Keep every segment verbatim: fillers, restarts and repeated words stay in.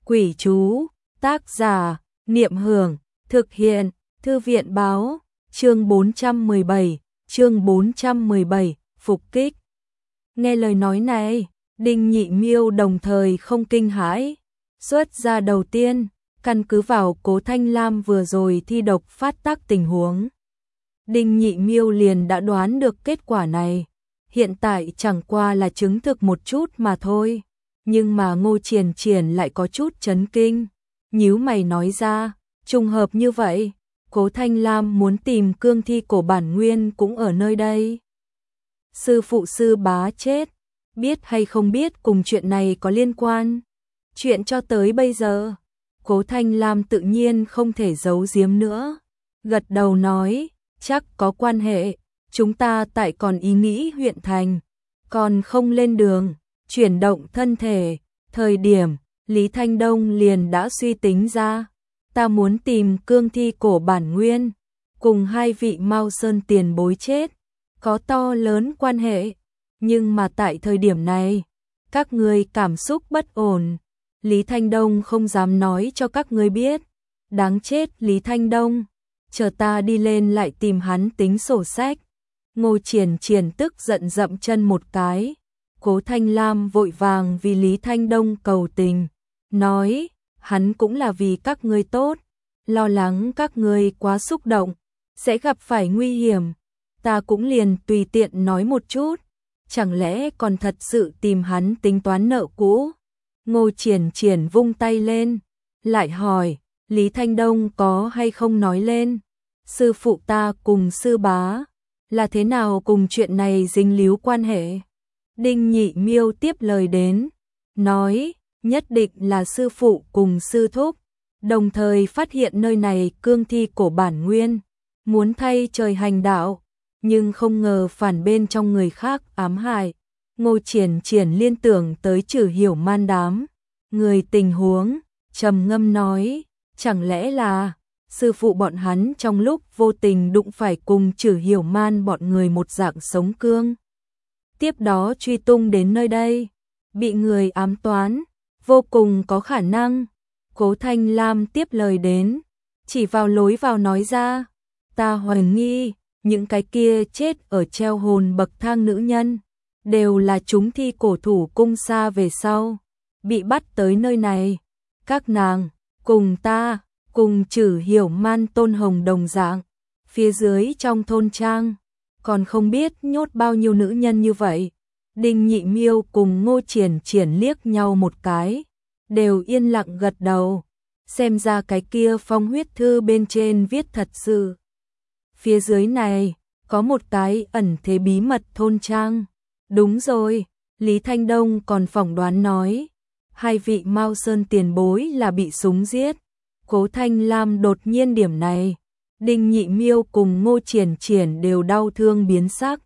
Quỷ chú, tác giả, Niệm Hưởng, thực hiện, Thư viện báo, chương bốn trăm mười bảy, chương bốn trăm mười bảy, phục kích. Nghe lời nói này, Đinh Nhị Miêu đồng thời không kinh hãi. Xuất ra đầu tiên, căn cứ vào Cố Thanh Lam vừa rồi thi độc phát tác tình huống, Đinh Nhị Miêu liền đã đoán được kết quả này. Hiện tại chẳng qua là chứng thực một chút mà thôi. Nhưng mà Ngô Triển Triển lại có chút chấn kinh. Nhíu mày nói ra, trùng hợp như vậy, Cố Thanh Lam muốn tìm cương thi cổ bản nguyên cũng ở nơi đây. Sư phụ Sư Bá chết, biết hay không biết cùng chuyện này có liên quan. Chuyện cho tới bây giờ, Cố Thanh Lam tự nhiên không thể giấu giếm nữa. Gật đầu nói, chắc có quan hệ, chúng ta tại còn ý nghĩ huyện thành, còn không lên đường, chuyển động thân thể. Thời điểm, Lý Thanh Đông liền đã suy tính ra, ta muốn tìm cương thi cổ bản nguyên, cùng hai vị Mao Sơn tiền bối chết, có to lớn quan hệ. Nhưng mà tại thời điểm này, các ngươi cảm xúc bất ổn, Lý Thanh Đông không dám nói cho các ngươi biết. Đáng chết Lý Thanh Đông, chờ ta đi lên lại tìm hắn tính sổ sách. Ngô Triển Triển tức giận dậm chân một cái. Cố Thanh Lam vội vàng vì Lý Thanh Đông cầu tình, nói, hắn cũng là vì các ngươi tốt, lo lắng các ngươi quá xúc động, sẽ gặp phải nguy hiểm. Ta cũng liền tùy tiện nói một chút, chẳng lẽ còn thật sự tìm hắn tính toán nợ cũ. Ngô Triển Triển vung tay lên, lại hỏi, Lý Thanh Đông có hay không nói lên, sư phụ ta cùng sư bá, là thế nào cùng chuyện này dính líu quan hệ? Đinh Nhị Miêu tiếp lời đến, nói, nhất định là sư phụ cùng sư thúc, đồng thời phát hiện nơi này cương thi cổ bản nguyên, muốn thay trời hành đạo, nhưng không ngờ phản bên trong người khác ám hại. Ngô Triển Triển liên tưởng tới Trử Hiểu Man đám người tình huống, trầm ngâm nói, chẳng lẽ là sư phụ bọn hắn trong lúc vô tình đụng phải cùng Trử Hiểu Man bọn người một dạng sống cương, tiếp đó truy tung đến nơi đây, bị người ám toán, vô cùng có khả năng. Cố Thanh Lam tiếp lời đến, chỉ vào lối vào nói ra, ta hoài nghi, những cái kia chết ở treo hồn bậc thang nữ nhân, đều là chúng thi cổ thủ cung xa về sau, bị bắt tới nơi này. Các nàng, cùng ta, cùng Trử Hiểu Man Tôn Hồng đồng dạng, phía dưới trong thôn trang, còn không biết nhốt bao nhiêu nữ nhân như vậy. Đinh Nhị Miêu cùng Ngô Triển Triển liếc nhau một cái, đều yên lặng gật đầu, xem ra cái kia phong huyết thư bên trên viết thật sự. Phía dưới này, có một cái ẩn thế bí mật thôn trang. Đúng rồi, Lý Thanh Đông còn phỏng đoán nói, hai vị Mao Sơn tiền bối là bị súng giết. Cố Thanh Lam đột nhiên điểm này, Đinh Nhị Miêu cùng Ngô Triển Triển đều đau thương biến sắc.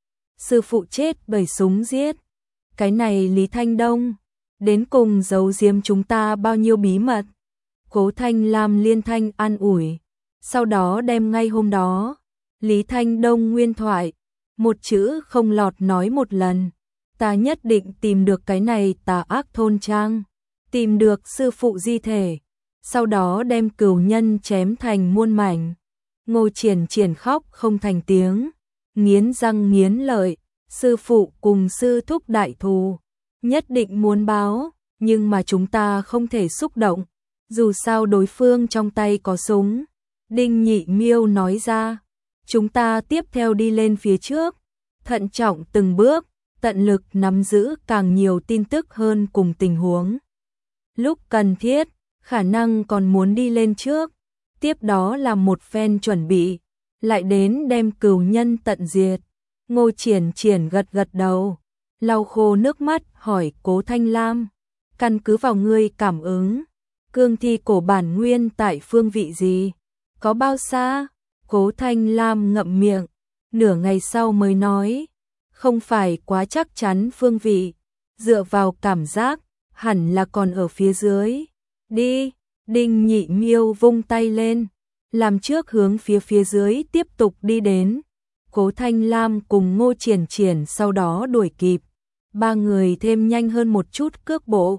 Sư phụ chết bởi súng giết. Cái này Lý Thanh Đông, đến cùng giấu giếm chúng ta bao nhiêu bí mật. Cố Thanh Lam liên thanh an ủi, sau đó đem ngay hôm đó, Lý Thanh Đông nguyên thoại, một chữ không lọt nói một lần. Ta nhất định tìm được cái này tà ác thôn trang, tìm được sư phụ di thể, sau đó đem cừu nhân chém thành muôn mảnh. Ngô Triển Triển khóc không thành tiếng, nghiến răng nghiến lợi, sư phụ cùng sư thúc đại thù, nhất định muốn báo, nhưng mà chúng ta không thể xúc động, dù sao đối phương trong tay có súng. Đinh Nhị Miêu nói ra, chúng ta tiếp theo đi lên phía trước, thận trọng từng bước, tận lực nắm giữ càng nhiều tin tức hơn cùng tình huống. Lúc cần thiết, khả năng còn muốn đi lên trước, tiếp đó là một phen chuẩn bị, lại đến đem cừu nhân tận diệt. Ngô Triển Triển gật gật đầu, lau khô nước mắt hỏi Cố Thanh Lam, căn cứ vào ngươi cảm ứng, cương thi cổ bản nguyên tại phương vị gì, có bao xa? Cố Thanh Lam ngậm miệng, nửa ngày sau mới nói, không phải quá chắc chắn phương vị, dựa vào cảm giác, hẳn là còn ở phía dưới. Đi, Đinh Nhị Miêu vung tay lên, làm trước hướng phía phía dưới tiếp tục đi đến. Cố Thanh Lam cùng Ngô Triển Triển sau đó đuổi kịp, ba người thêm nhanh hơn một chút cước bộ,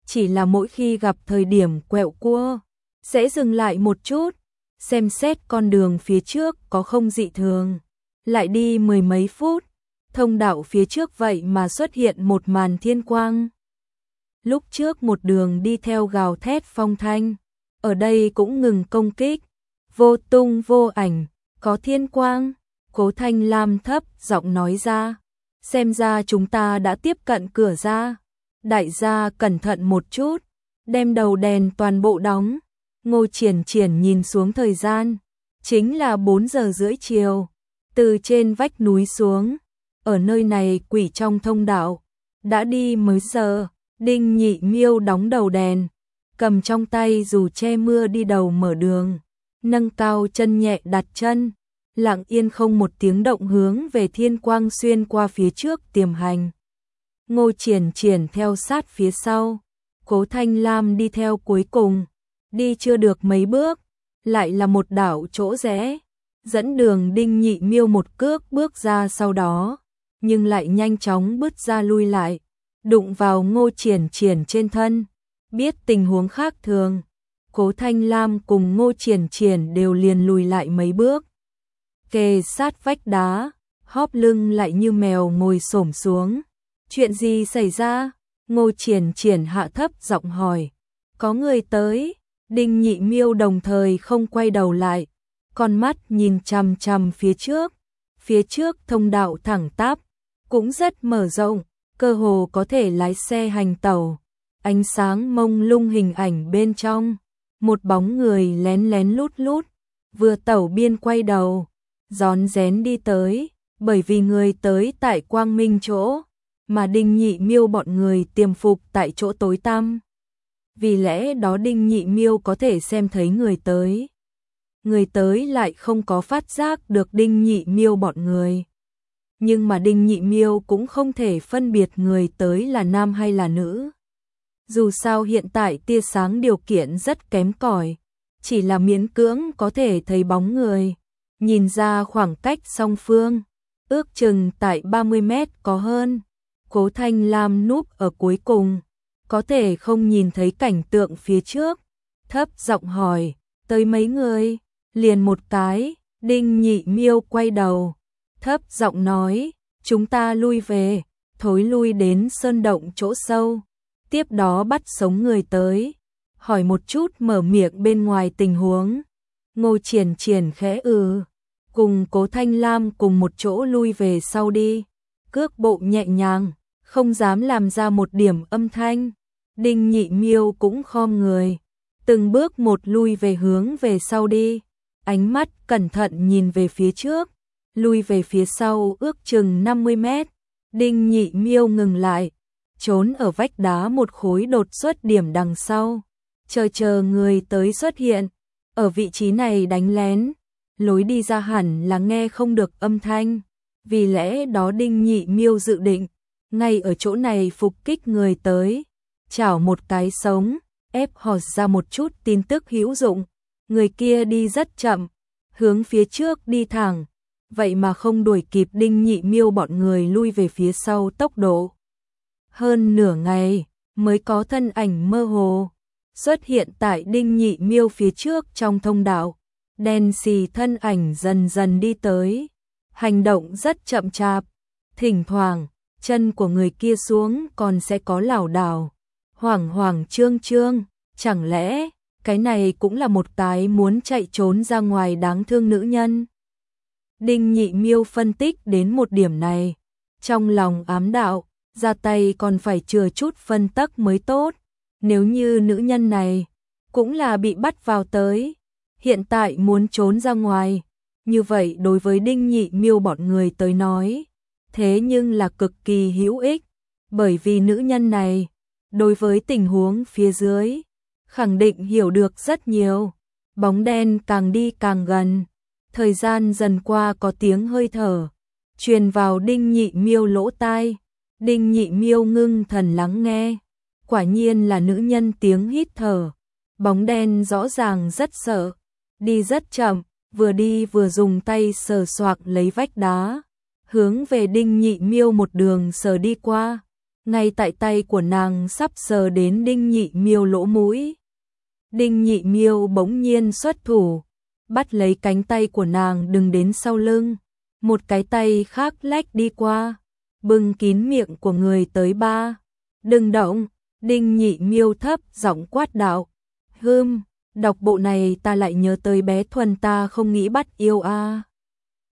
chỉ là mỗi khi gặp thời điểm quẹo cua, sẽ dừng lại một chút, xem xét con đường phía trước có không dị thường. Lại đi mười mấy phút, thông đạo phía trước vậy mà xuất hiện một màn thiên quang. Lúc trước một đường đi theo gào thét phong thanh, ở đây cũng ngừng công kích, vô tung vô ảnh, có thiên quang. Cố Thanh Lam thấp giọng nói ra, xem ra chúng ta đã tiếp cận cửa ra. Đại gia cẩn thận một chút, đem đầu đèn toàn bộ đóng. Ngô Triển Triển nhìn xuống thời gian, chính là bốn giờ rưỡi chiều, từ trên vách núi xuống, ở nơi này quỷ trong thông đạo, đã đi mấy giờ. Đinh Nhị Miêu đóng đầu đèn, cầm trong tay dù che mưa đi đầu mở đường, nâng cao chân nhẹ đặt chân, lặng yên không một tiếng động hướng về thiên quang xuyên qua phía trước tiềm hành. Ngô Triển Triển theo sát phía sau, Cố Thanh Lam đi theo cuối cùng, đi chưa được mấy bước, lại là một đảo chỗ rẽ, dẫn đường. Đinh Nhị Miêu một cước bước ra sau đó, nhưng lại nhanh chóng bứt ra lui lại, đụng vào Ngô Triển Triển trên thân. Biết tình huống khác thường, Cố Thanh Lam cùng Ngô Triển Triển đều liền lùi lại mấy bước, kề sát vách đá, hóp lưng lại như mèo ngồi xổm xuống. Chuyện gì xảy ra? Ngô Triển Triển hạ thấp giọng hỏi. Có người tới. Đinh Nhị Miêu đồng thời không quay đầu lại, con mắt nhìn chằm chằm phía trước. Phía trước thông đạo thẳng tắp, cũng rất mở rộng, cơ hồ có thể lái xe hành tẩu. Ánh sáng mông lung, hình ảnh bên trong, một bóng người lén lén lút lút, vừa tẩu biên quay đầu, rón rén đi tới. Bởi vì người tới tại quang minh chỗ, mà Đinh Nhị Miêu bọn người tiềm phục tại chỗ tối tăm. Vì lẽ đó Đinh Nhị Miêu có thể xem thấy người tới. Người tới lại không có phát giác được Đinh Nhị Miêu bọn người. Nhưng mà Đinh Nhị Miêu cũng không thể phân biệt người tới là nam hay là nữ. Dù sao hiện tại tia sáng điều kiện rất kém cỏi, chỉ là miễn cưỡng có thể thấy bóng người. Nhìn ra khoảng cách song phương, ước chừng tại ba mươi mét có hơn. Cố Thanh Lam núp ở cuối cùng, có thể không nhìn thấy cảnh tượng phía trước, thấp giọng hỏi, tới mấy người? Liền một cái. Đinh Nhị Miêu quay đầu, thấp giọng nói, chúng ta lui về, thối lui đến sơn động chỗ sâu, tiếp đó bắt sống người tới, hỏi một chút mở miệng bên ngoài tình huống. Ngô Triển Triển khẽ ừ, cùng Cố Thanh Lam cùng một chỗ lui về sau đi, cước bộ nhẹ nhàng, không dám làm ra một điểm âm thanh. Đinh Nhị Miêu cũng khom người, từng bước một lui về hướng về sau đi, ánh mắt cẩn thận nhìn về phía trước, lui về phía sau ước chừng năm mươi mét. Đinh Nhị Miêu ngừng lại, trốn ở vách đá một khối đột xuất điểm đằng sau, chờ chờ người tới xuất hiện. Ở vị trí này đánh lén, lối đi ra hẳn là nghe không được âm thanh, vì lẽ đó Đinh Nhị Miêu dự định ngay ở chỗ này phục kích người tới, chảo một cái sống, ép họ ra một chút tin tức hữu dụng. Người kia đi rất chậm, hướng phía trước đi thẳng, vậy mà không đuổi kịp Đinh Nhị Miêu bọn người lui về phía sau tốc độ. Hơn nửa ngày mới có thân ảnh mơ hồ xuất hiện tại Đinh Nhị Miêu phía trước trong thông đạo, đen xì thân ảnh dần dần đi tới, hành động rất chậm chạp, thỉnh thoảng chân của người kia xuống còn sẽ có lảo đảo, hoảng hoảng trương trương. Chẳng lẽ cái này cũng là một cái muốn chạy trốn ra ngoài đáng thương nữ nhân? Đinh Nhị Miêu phân tích đến một điểm này, trong lòng ám đạo, ra tay còn phải chừa chút phân tắc mới tốt. Nếu như nữ nhân này cũng là bị bắt vào tới, hiện tại muốn trốn ra ngoài, như vậy đối với Đinh Nhị Miêu bọn người tới nói, thế nhưng là cực kỳ hữu ích, bởi vì nữ nhân này đối với tình huống phía dưới khẳng định hiểu được rất nhiều. Bóng đen càng đi càng gần, thời gian dần qua có tiếng hơi thở truyền vào Đinh Nhị Miêu lỗ tai. Đinh Nhị Miêu ngưng thần lắng nghe, quả nhiên là nữ nhân tiếng hít thở. Bóng đen rõ ràng rất sợ, đi rất chậm, vừa đi vừa dùng tay sờ soạc lấy vách đá, hướng về Đinh Nhị Miêu một đường sờ đi qua. ngay tại tay của nàng sắp sờ đến Đinh Nhị Miêu lỗ mũi. Đinh Nhị Miêu bỗng nhiên xuất thủ, bắt lấy cánh tay của nàng đừng đến sau lưng, một cái tay khác lách đi qua, bưng kín miệng của người tới ba. Đừng động, Đinh Nhị Miêu thấp giọng quát đạo. Hừm, đọc bộ này ta lại nhớ tới bé Thuần ta không nghĩ bắt yêu a. À.